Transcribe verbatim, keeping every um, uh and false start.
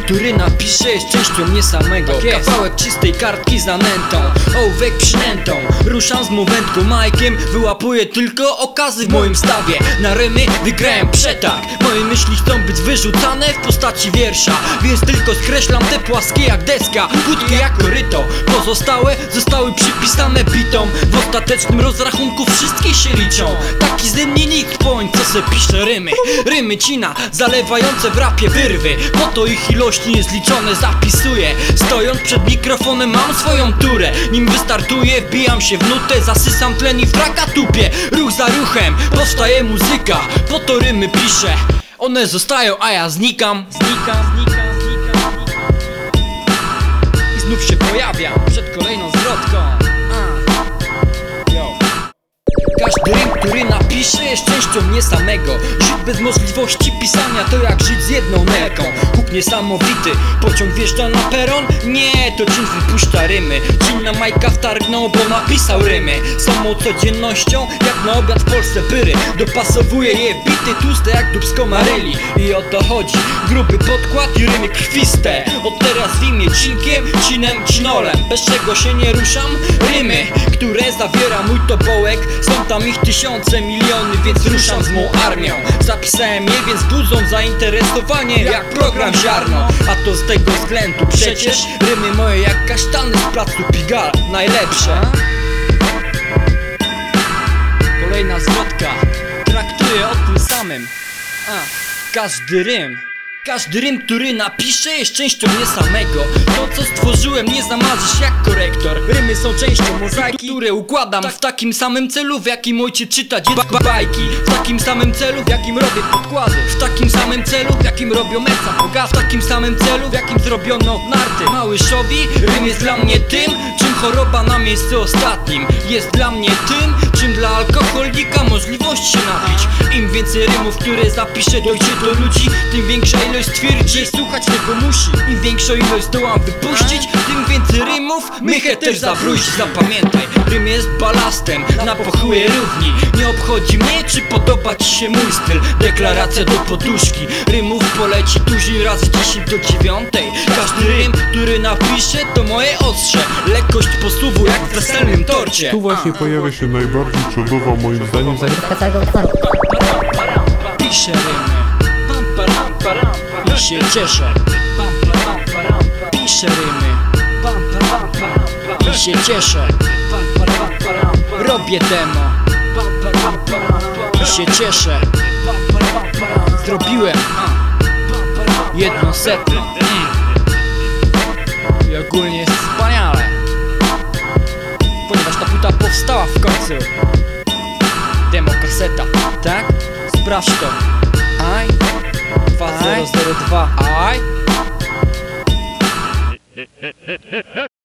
który napiszę, jest częścią mnie samego. Tak kawałek czystej kartki z zanętą, ołówek przynętą. Ruszam z momentku Majkiem, wyłapuję tylko okazy w moim stawie. Na rymy wygrałem przetarg, moje myśli chcą być wyrzucane w postaci wiersza, więc tylko skreślam te płaskie jak deska, płytkie jak koryto. Pozostałe zostały przypisane bitom. W ostatecznym rozrachunku wszystkie się liczą. Taki ze mnie nikt point, co se pisze rymy. Rymy cina, zalewające w rapie wyrwy. Po to ich ilości niezliczone zapisuję. Stojąc przed mikrofonem mam swoją turę. Nim wystartuję, wbijam się w nutę, zasysam tlen i w traka tupię. Ruch za ruchem powstaje muzyka, po to rymy piszę. One zostają, a ja znikam. Znikam, znikam, znikam, znikam. I znów się pojawiam przed kolejną zwrotką. Każdy rym, który napiszę, jest częścią mnie samego. Żyć bez możliwości pisania to jak żyć z jedną nerką. Huk niesamowity, pociąg wjeżdża na peron? Nie, to czyn wypuszcza rymy. Czyn na Majka wtargnął, bo napisał rymy. Samą codziennością, jak na obiad w Polsce pyry. Dopasowuje je bity tłuste jak dupsko Maryli. I o to chodzi, gruby podkład i rymy krwiste. Od teraz w imię cinkiem, cinem, cinolem. Bez czego się nie ruszam? Rymy, które zawiera mój tobołek. Są tam ich tysiące, miliony, więc ruszam z mą armią. Zapisałem je, więc budzą zainteresowanie jak program ziarno. A to z tego względu przecież rymy moje jak kasztany z placu Pigalle najlepsze. Kolejna zwrotka traktuje o tym samym. A, każdy rym Każdy rym, który napiszę, jest częścią mnie samego. To co stworzyłem nie zamarzysz jak korektor. Rymy są częścią mozaiki, które układam w takim samym celu, w jakim ojciec czyta dziecku bajki. W takim samym celu, w jakim robię podkłady. W takim samym celu, w jakim robią meca poga. W takim samym celu, w jakim zrobiono narty Małyszowi. Rym jest dla mnie tym, czym choroba na miejscu ostatnim. Jest dla mnie tym, czym dla alkoholika możliwość się napić. Im więcej rymów, które zapiszę, dojdzie do ludzi, tym większa ilość stwierdzi, słuchać tego musi. Im większą ilość zdołam wypuścić, tym więcej rymów mychę też zawróci. Zapamiętaj, rym jest balastem na pochyłej równi. Nie obchodzi mnie, czy podoba ci się mój styl. Deklaracja do poduszki, rymów poleci tuzin razy dziesięć do dziewiątej. Każdy rym, który napiszę, to moje ostrze. Lekkość posłuchu jak w weselnym torcie. Tu właśnie pojawia się najbardziej czodowa moim zdaniem Zagrywka całego utworu. Piszę rymy i się cieszę. Piszę rymy i się cieszę. Robię demo i się cieszę. Zrobiłem jedno setne i ogólnie jest wspaniale, ponieważ ta płyta powstała w końcu. Demo kaseta, tak? Sprawdź to. Aj dwa zero zero dwa, aj